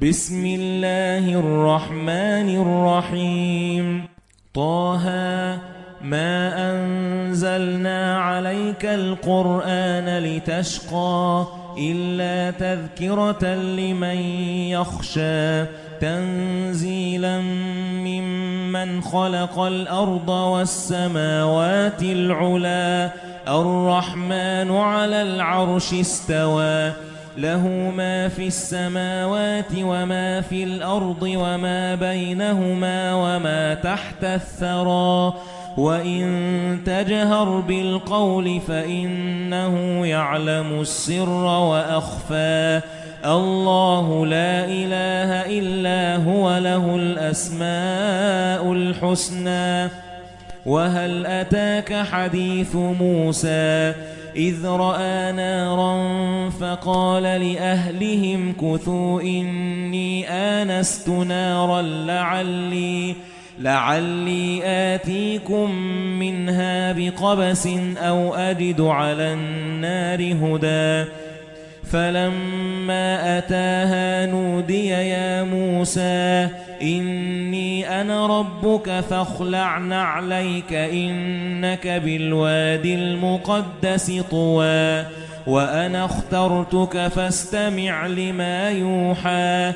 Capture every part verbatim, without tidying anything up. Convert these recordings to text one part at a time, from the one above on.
بسم الله الرحمن الرحيم. طه ما أنزلنا عليك القرآن لتشقى إلا تذكرة لمن يخشى تنزيلا ممن خلق الأرض والسماوات العلا الرحمن على العرش استوى له ما في السماوات وما في الأرض وما بينهما وما تحت الثرى وإن تجهر بالقول فإنه يعلم السر وأخفى الله لا إله إلا هو له الأسماء الحسنى. وهل أتاك حديث موسى إذ رأى نارا فقال لأهلهم كثوا إني آنست نارا لعلي لعلي آتيكم منها بقبس أو أجد على النار هدى فلما أتاها نودي يا موسى إني أنا ربك فاخلع نعليك إنك بالوادي المقدس طوى وأنا اخترتك فاستمع لما يوحى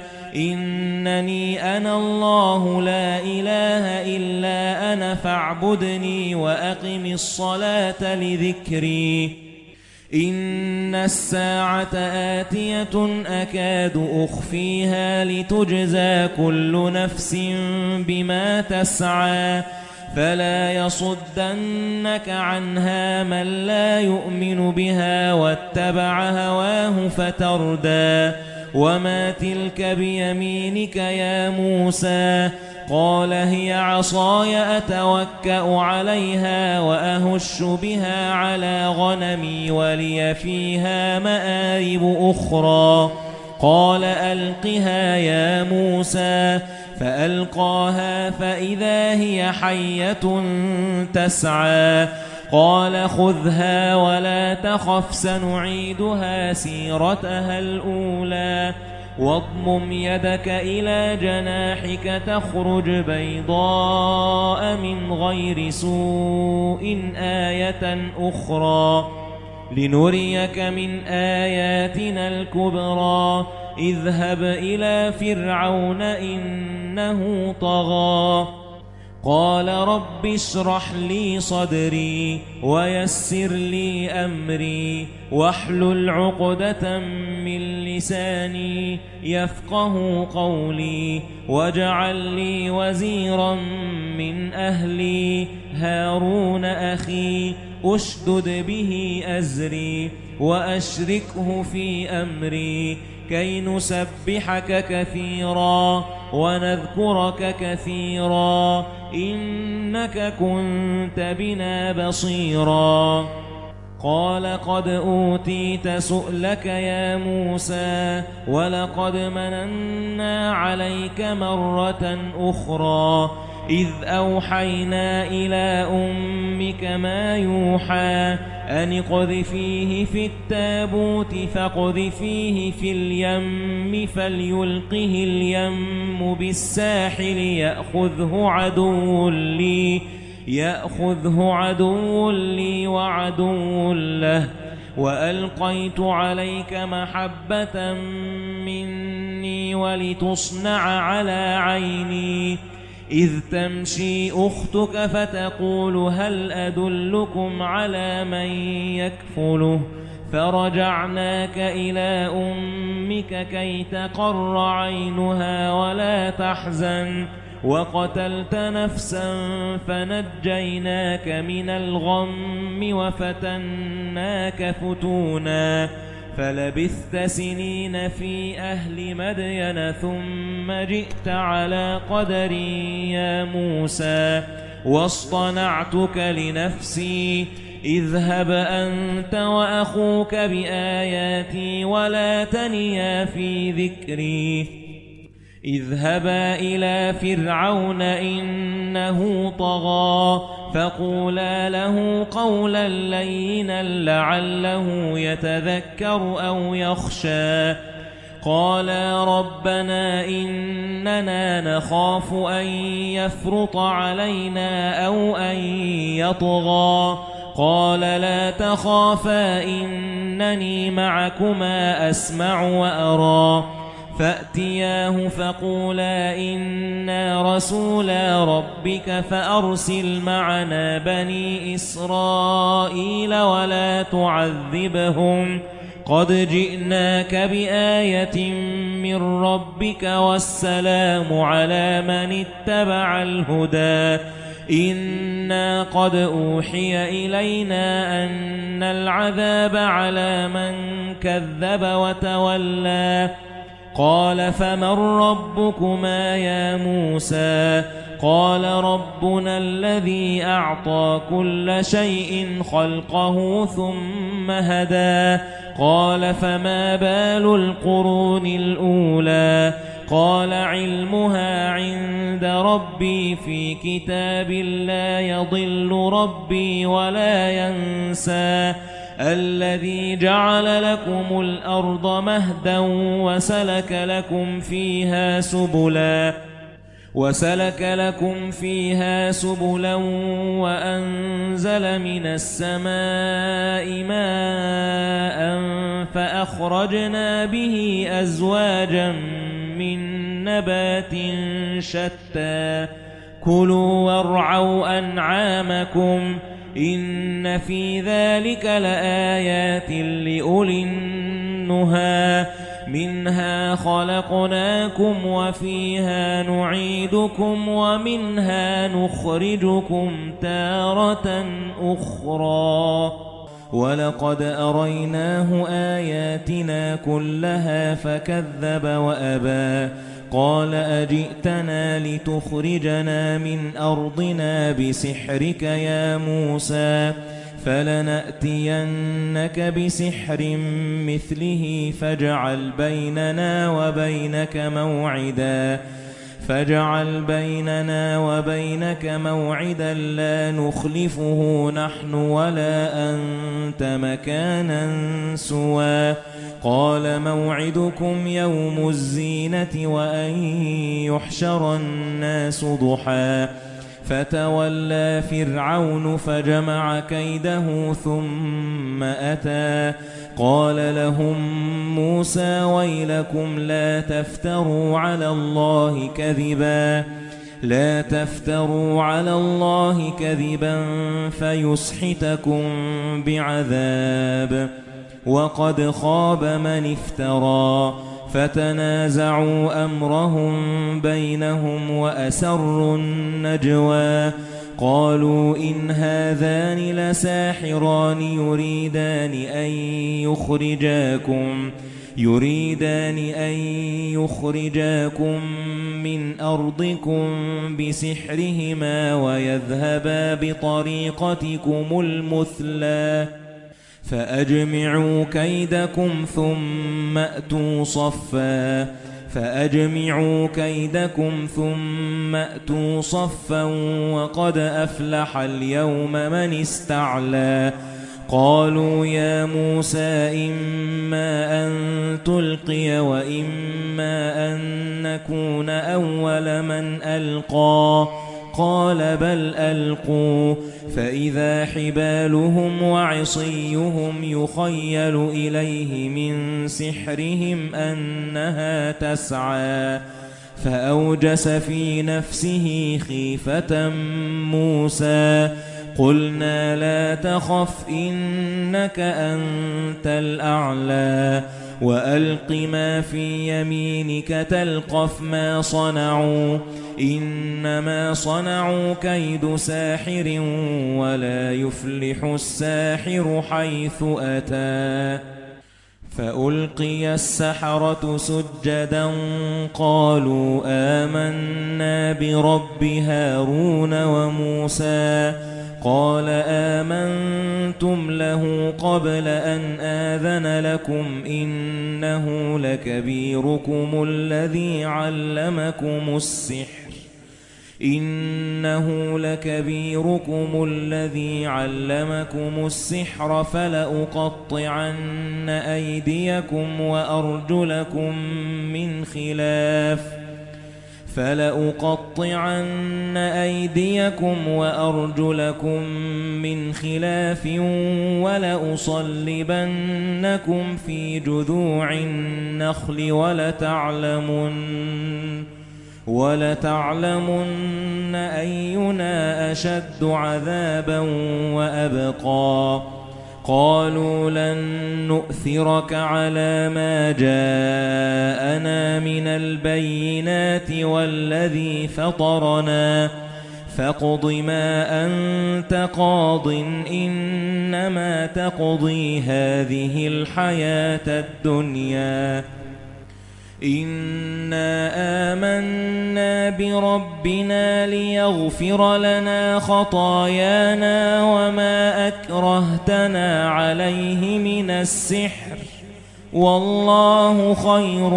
إنني أنا الله لا إله إلا أنا فاعبدني وأقم الصلاة لذكري إن الساعة آتية أكاد أخفيها لتجزى كل نفس بما تسعى فلا يصدنك عنها من لا يؤمن بها واتبع هواه فتردى وما تلك بيمينك يا موسى قال هي عصاي أتوكأ عليها وأهش بها على غنمي ولي فيها مآرب أخرى قال ألقها يا موسى فألقاها فإذا هي حية تسعى قال خذها ولا تخف سنعيدها سيرتها الأولى واضمم يدك إلى جناحك تخرج بيضاء من غير سوء آية أخرى لنريك من آياتنا الكبرى اذهب إلى فرعون إنه طغى قال رب اشرح لي صدري ويسر لي أمري واحلل عقدة من لساني يفقه قولي واجعل لي وزيرا من أهلي هارون أخي أشدد به أزري وأشركه في أمري كي نسبحك كثيرا ونذكرك كثيرا إنك كنت بنا بصيرا قال قد أوتيت سؤلك يا موسى ولقد مننا عليك مرة أخرى إذ أوحينا إلى أمك ما يوحى أن اقذفيه في التابوت فاقذفيه في اليم فليلقه اليم بالساحل يأخذه عدو لي يأخذه عدو لي وعدو له وألقيت عليك محبة مني ولتصنع على عيني إذ تمشي أختك فتقول هل أدلكم على من يكفله فرجعناك إلى أمك كي تقر عينها ولا تحزن وقتلت نفسا فنجيناك من الغم وفتناك فتونا فلبثت سنين في أهل مدين ثم جئت على قدري يا موسى واصطنعتك لنفسي اذهب أنت وأخوك بآياتي ولا تنيا في ذكري اذهبا إلى فرعون إنه طغى فقولا له قولا لينا لعله يتذكر أو يخشى قالا ربنا إننا نخاف أن يفرط علينا أو أن يطغى قال لا تخافا إنني معكما أسمع وأرى فأتياه فقولا إنا رسولا ربك فأرسل معنا بني إسرائيل ولا تعذبهم قد جئناك بآية من ربك والسلام على من اتبع الهدى إنا قد أوحي إلينا أن العذاب على من كذب وتولى قال فمن ربكما يا موسى قال ربنا الذي أعطى كل شيء خلقه ثم هدى قال فما بال القرون الأولى قال علمها عند ربي في كتاب لا يضل ربي ولا ينسى الذي جعل لكم الأرض مهدا وسلك لكم فيها سبلا وسلك لكم فيها سبلا وأنزل من السماء ماء فأخرجنا به أزواجا من نبات شتى كلوا وارعوا أنعامكم إن في ذلك لآيات لأولي النهى منها خلقناكم وفيها نعيدكم ومنها نخرجكم تارة أخرى ولقد أريناه آياتنا كلها فكذب وأبى قال أجئتنا لتخرجنا من أرضنا بسحرك يا موسى فلنأتينك بسحر مثله فاجعل بيننا وبينك موعدا فاجعل بيننا وبينك موعدا لا نخلفه نحن ولا أنت مكانا سوى قال موعدكم يوم الزينة وأن يحشر الناس ضحى فتولى فرعون فجمع كيده ثم أتى قال لهم موسى ويلكم لا تفتروا على الله كذبا لا تفتروا على الله كذبا فيسحتكم بعذاب وقد خاب من افترى فتنازعوا أمرهم بينهم وأسروا النجوى قالوا إن هذان لساحران يريدان أن يخرجاكم يريدان أن يخرجاكم من أرضكم بسحرهما ويذهبا بطريقتكم المثلى فأجمعوا كيدكم ثم أتوا صفا فأجمعوا كيدكم ثم أتوا صفا وقد أفلح اليوم من استعلى قالوا يا موسى إما أن تلقي وإما أن نكون أول من ألقى قال بل ألقوا فإذا حبالهم وعصيهم يخيل إليه من سحرهم أنها تسعى فأوجس في نفسه خيفة موسى قلنا لا تخف إنك أنت الأعلى وألق ما في يمينك تلقف ما صنعوا إنما صنعوا كيد ساحر ولا يفلح الساحر حيث أتى فألقي السحرة سجدا قالوا آمنا برب هارون وموسى قال آمنتم له قبل أن آذن لكم إنه لكبيركم الذي علمكم السحر إنه لكبيركم الذي علمكم السحر فلأقطعن أيديكم وأرجلكم من خلاف فلأقطعن أيديكم وأرجلكم من خلاف ولأصلبنكم في جذوع النخل ولتعلمن ولتعلمن أينا أشد عذابا وأبقى قالوا لن نؤثرك على ما جاءنا من البينات والذي فطرنا فاقض ما أنت قاض إنما تقضي هذه الحياة الدنيا إنا آمنا بربنا ليغفر لنا خطايانا وما أكرهتنا عليه من السحر والله خير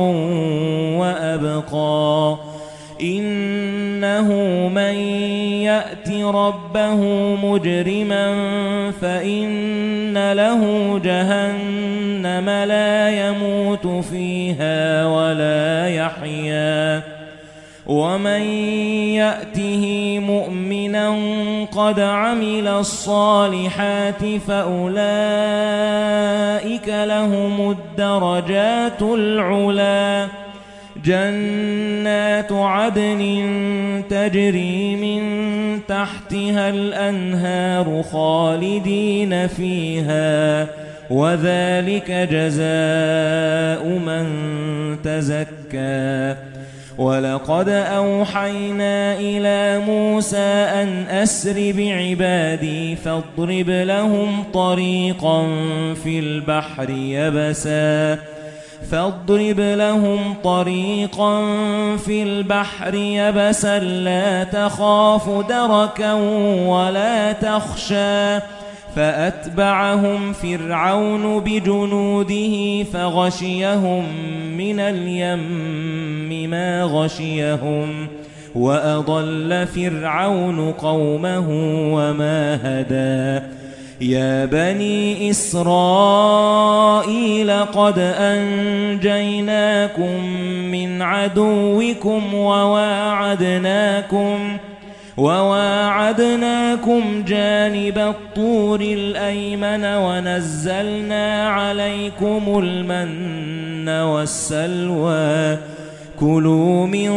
وأبقى إنه من يأت ربه مجرما فإن له جهنم لا يموت فيها ولا يحيا ومن يأته مؤمنا قد عمل الصالحات فأولئك لهم الدرجات العلى جنات عدن تجري من تحتها الأنهار خالدين فيها وذلك جزاء من تزكى ولقد أوحينا إلى موسى أن أسر بعبادي فاضرب لهم طريقا في البحر يبسا فاضرب لهم طريقا في البحر يبسا لا تخاف دركا ولا تخشى فأتبعهم فرعون بجنوده فغشيهم من اليم ما غشيهم وأضل فرعون قومه وما هدى يا بني إسرائيل قد أنجيناكم من عدوكم وواعدناكم وواعدناكم جانب الطور الأيمن ونزلنا عليكم المن والسلوى كلوا من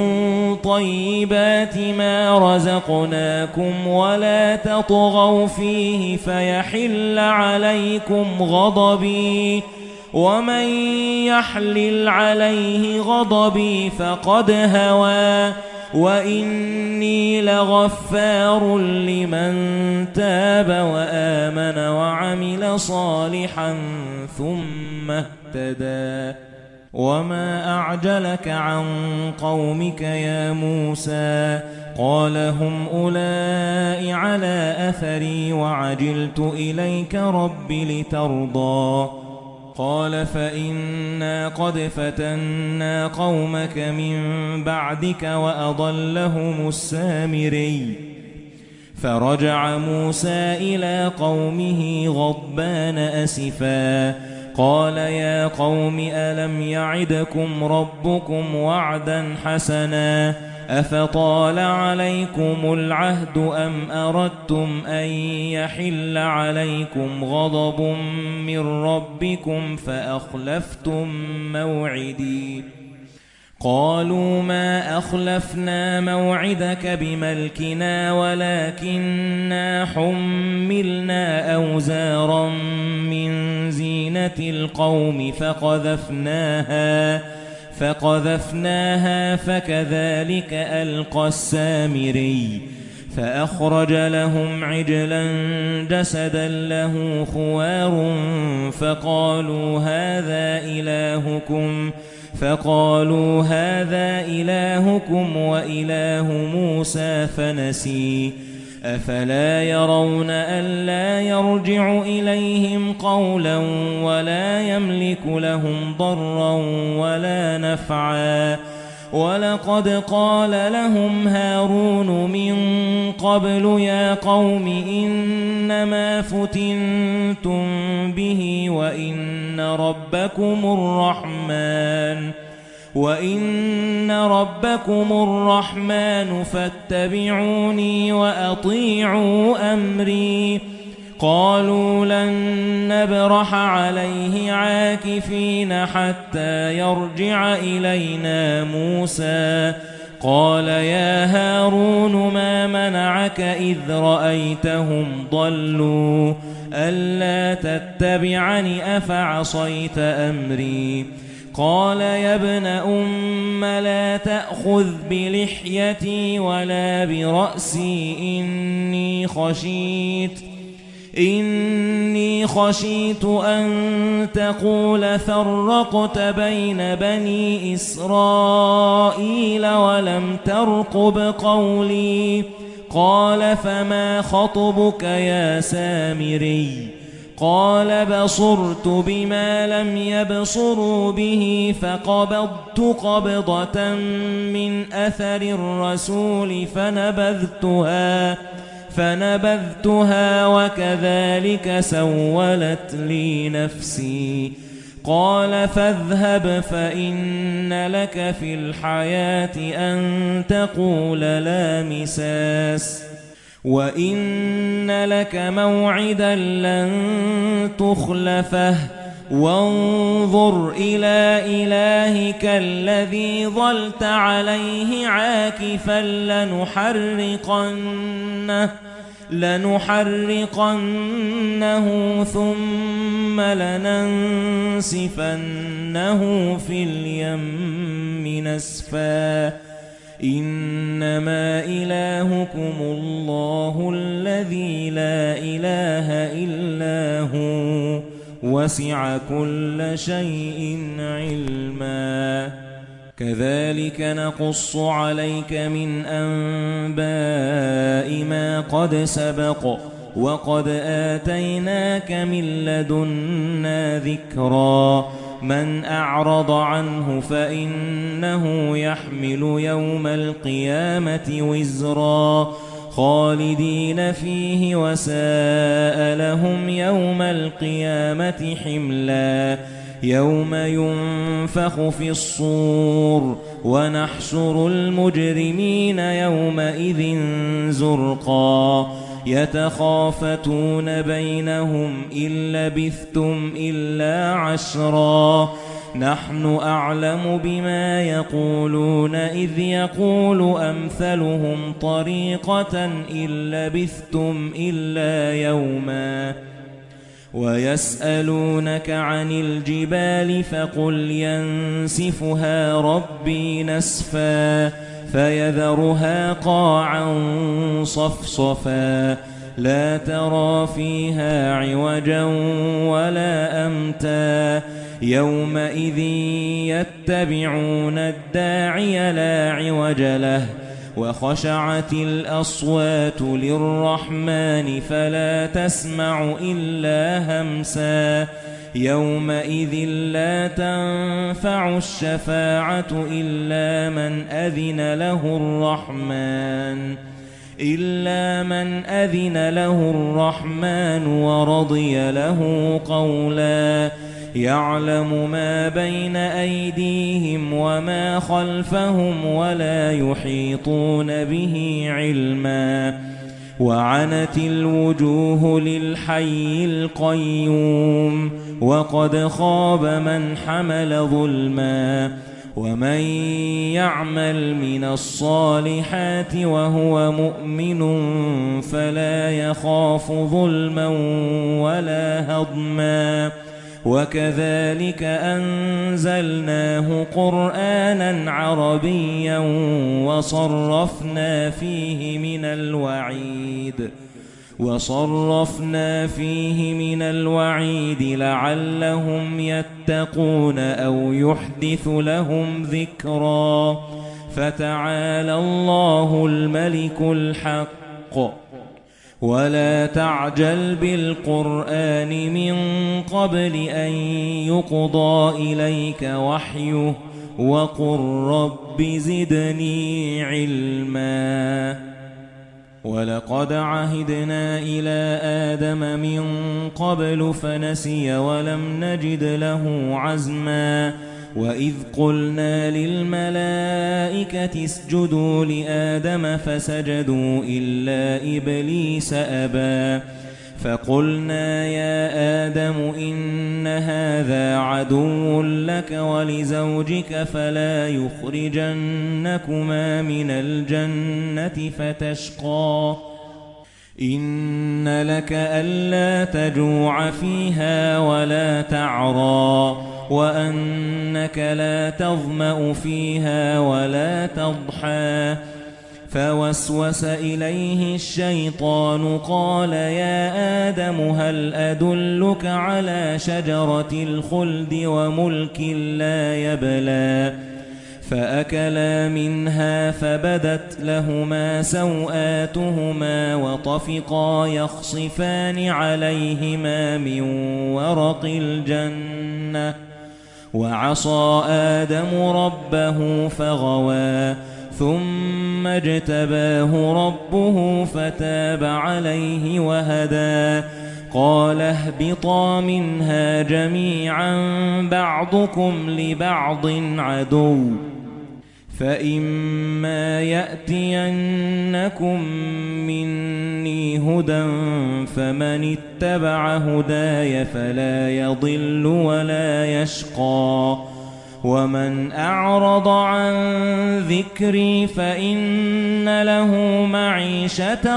طيبات ما رزقناكم ولا تطغوا فيه فيحل عليكم غضبي ومن يحلل عليه غضبي فقد هوى وإني لغفار لمن تاب وآمن وعمل صالحا ثم اهتدى وما أعجلك عن قومك يا موسى قال هم أولئك على أثري وعجلت إليك رب لترضى قال فإنا قد فتنا قومك من بعدك وأضلهم السامري فرجع موسى إلى قومه غضبان أسفا قال يا قوم ألم يعدكم ربكم وعدا حسنا أفطال عليكم العهد أم أردتم أن يحل عليكم غضب من ربكم فأخلفتم موعدي قالوا ما أخلفنا موعدك بملكنا ولكننا حملنا أوزارا من زينة القوم فقذفناها فقذفناها فكذلك ألقى السامري فأخرج لهم عجلا جسدا له خوار فقالوا هذا إلهكم فقالوا هذا إلهكم وإله موسى فنسي أفلا يرون ألا يرجع إليهم قولا ولا يملك لهم ضرا ولا نفعا وَلَقَدْ قَالَ لَهُمْ هَارُونُ مِنْ قَبْلُ يَا قَوْمِ إِنَّمَا فُتِنْتُمْ بِهِ وَإِنَّ رَبَّكُمُ الرَّحْمَنُ وَإِنَّ رَبَّكُمُ الرَّحْمَنُ فَاتَّبِعُونِي وَأَطِيعُوا أَمْرِي قَالُوا لَن نَّبْرَحَ عَلَيْهِ عَاكِفِينَ حَتَّى يَرْجِعَ إِلَيْنَا مُوسَى قَالَ يَا هَارُونُ مَا مَنَعَكَ إِذْ رَأَيْتَهُمْ ضَلُّوا أَلَّا تَتَّبِعَنِ أَفَعَصَيْتَ أَمْرِي قَالَ يَا ابْنَ أُمَّ لَا تَأْخُذْ بِلِحْيَتِي وَلَا بِرَأْسِي إِنِّي خَشِيتُ إِنِّي خَشِيتُ أَن تَقُولَ فَرَّقْتَ بَيْنَ بَنِي إِسْرَائِيلَ وَلَمْ تَرْقُبْ قَوْلِي قَالَ فَمَا خَطْبُكَ يَا سَامِرِيُّ قَالَ بَصُرْتُ بِمَا لَمْ يَبْصُرُوا بِهِ فَقَبَضْتُ قَبْضَةً مِنْ أَثَرِ الرَّسُولِ فَنَبَذْتُهَا فَنَبَذْتُهَا وَكَذَلِكَ سَوَّلَتْ لِي نَفْسِي قَالَ فَاذْهَبْ فَإِنَّ لَكَ فِي الْحَيَاةِ أَن تَقُولَ لَا مِسَاسَ وَإِنَّ لَكَ مَوْعِدًا لَّن تُخْلَفَهُ وَانظُرْ إِلَى إِلَٰهِكَ الَّذِي ظَلْتَ عَلَيْهِ عَاكِفًا لَّنُحَرِّقَنَّهُ لَنُحَرِّقَنَّهُ ثُمَّ لَنَنسِفَنَّهُ فِي الْيَمِّ نَسْفًا إِنَّمَا إِلَٰهُكُمُ اللَّهُ الَّذِي لَا إِلَٰهَ إِلَّا هُوَ وَسِعَ كُلَّ شَيْءٍ عِلْمًا كَذَلِكَ نَقُصُّ عَلَيْكَ مِنْ أَنْبَاءِ مَا قَدْ سَبَقَ وَقَدْ آتَيْنَاكَ مِنْ لَدُنَّا ذِكْرًا مَنْ أَعْرَضَ عَنْهُ فَإِنَّهُ يَحْمِلُ يَوْمَ الْقِيَامَةِ وِزْرًا خَالِدِينَ فِيهِ وَسَاءَ لَهُمْ يَوْمَ الْقِيَامَةِ حِمْلًا يَوْمَ يُنفَخُ فِي الصُّورِ وَنَحْشُرُ الْمُجْرِمِينَ يَوْمَئِذٍ زُرْقًا يَتَخَافَتُونَ بَيْنَهُمْ إِن لَّبِثْتُمْ إِلَّا عَشْرًا نَحْنُ أَعْلَمُ بِمَا يَقُولُونَ إِذْ يَقُولُ أَمْثَلُهُمْ طَرِيقَةً إِن لَّبِثْتُمْ إِلَّا يَوْمًا وَيَسْأَلُونَكَ عَنِ الْجِبَالِ فَقُلْ يَنسِفُهَا رَبِّي نَسْفًا فَيَذَرُهَا قَاعًا صَفْصَفًا لَا تَرَى فِيهَا عِوَجًا وَلَا أَمْتًا يَوْمَئِذٍ يَتَّبِعُونَ الدَّاعِيَ لَا عِوَجَ لَهُ وَخَشَعَتِ الْأَصْوَاتُ لِلرَّحْمَنِ فَلَا تَسْمَعُ إِلَّا هَمْسًا يَوْمَئِذٍ لَّا تَنفَعُ الشَّفَاعَةُ إِلَّا مَنْ أَذِنَ لَهُ الرَّحْمَنُ إِلَّا مَنْ أَذِنَ لَهُ الرَّحْمَنُ وَرَضِيَ لَهُ قَوْلًا يَعْلَمُ مَا بَيْنَ أَيْدِيهِمْ وَمَا خَلْفَهُمْ وَلَا يُحِيطُونَ بِهِ عِلْمًا وَعَنَتِ الْوُجُوهُ لِلْحَيِّ الْقَيُّومِ وَقَدْ خَابَ مَنْ حَمَلَ ظُلْمًا وَمَن يَعْمَلْ مِنَ الصَّالِحَاتِ وَهُوَ مُؤْمِنٌ فَلَا يَخَافُ ظُلْمًا وَلَا هَضْمًا وَكَذَلِكَ أَنزَلْنَاهُ قُرْآنًا عَرَبِيًّا وَصَرَّفْنَا فِيهِ مِنَ الْوَعِيدِ وَصَرَّفْنَا فِيهِ مِنَ الْوَعِيدِ لَعَلَّهُمْ يَتَّقُونَ أَوْ يُحْدِثُ لَهُمْ ذِكْرًا فَتَعَالَى اللَّهُ الْمَلِكُ الْحَقُّ وَلَا تَعْجَلْ بِالْقُرْآنِ مِنْ قَبْلِ أَنْ يُقْضَى إِلَيْكَ وَحْيُهُ وقل رب زدني علما ولقد عهدنا إلى آدم من قبل فنسي ولم نجد له عزما وإذ قلنا للملائكة اسجدوا لآدم فسجدوا إلا إبليس أبى فقلنا يا آدم إن هذا عدو لك ولزوجك فلا يخرجنكما من الجنة فتشقى إن لك ألا تجوع فيها ولا تعرى وأنك لا تظمأ فيها ولا تضحى فوسوس إليه الشيطان قال يا آدم هل أدلك على شجرة الخلد وملك لا يبلى فأكلا منها فبدت لهما سوآتهما وطفقا يخصفان عليهما من ورق الجنة وعصى آدم ربه فغوى ثم اجتباه ربه فتاب عليه وهدى قال اهبطا منها جميعا بعضكم لبعض عدو فإما يأتينكم مني هدى فمن اتبع هداي فلا يضل ولا يشقى ومن أعرض عن ذكري فإن له معيشة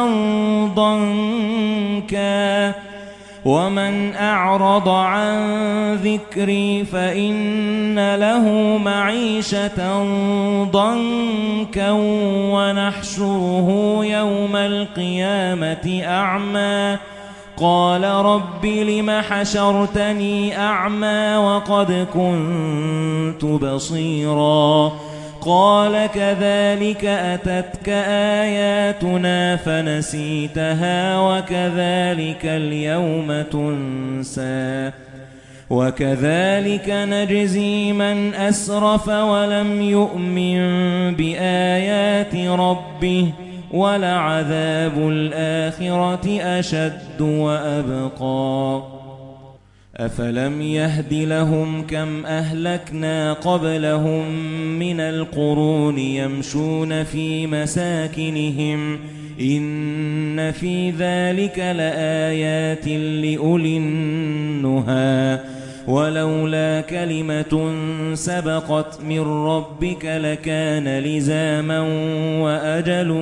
ضنكا ومن أعرض عن ذكري فإن له معيشة ضنكا ونحشره يوم القيامة أعمى قال رب لم حشرتني أعمى وقد كنت بصيرا قال كذلك أتتك آياتنا فنسيتها وكذلك اليوم تنسى وكذلك نجزي من أسرف ولم يؤمن بآيات ربه ولعذاب الآخرة أشد وأبقى أفلم يهد لهم كم أهلكنا قبلهم من القرون يمشون في مساكنهم إن في ذلك لآيات لأولي النهى ولولا كلمة سبقت من ربك لكان لزاما وأجل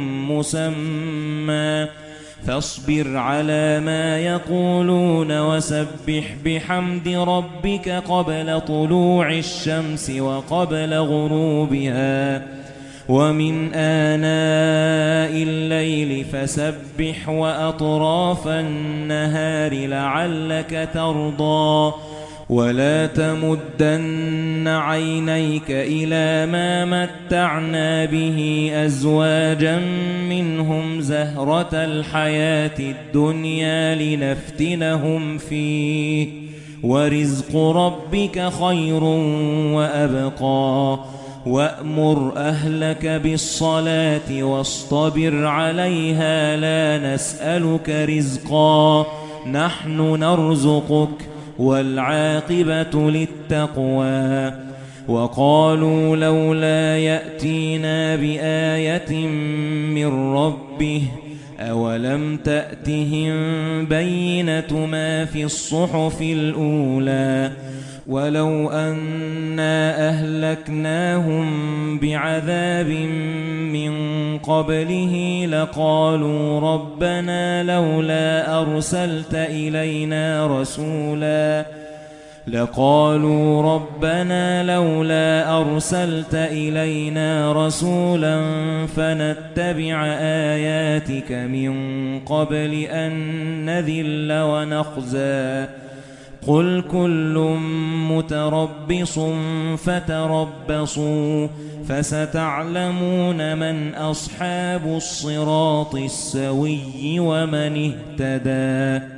مسمى فاصبر على ما يقولون وسبح بحمد ربك قبل طلوع الشمس وقبل غروبها ومن آناء الليل فسبح وأطراف النهار لعلك ترضى ولا تمدن عينيك إلى ما متعنا به أزواجا منهم زهرة الحياة الدنيا لنفتنهم فيه ورزق ربك خير وأبقى وأمر أهلك بالصلاة واصطبر عليها لا نسألك رزقا نحن نرزقك والعاقبة للتقوى وقالوا لولا يأتينا بآية من ربه أولم تأتهم بينة ما في الصحف الأولى ولو أنا أهلكناهم بعذاب من قبله لقالوا ربنا لولا أرسلت إلينا رسولا لقالوا ربنا لولا أرسلت إلينا رسولا فنتبع آياتك من قبل أن نذل ونخزى قل كل متربص فتربصوا فستعلمون من أصحاب الصراط السوي ومن اهتدى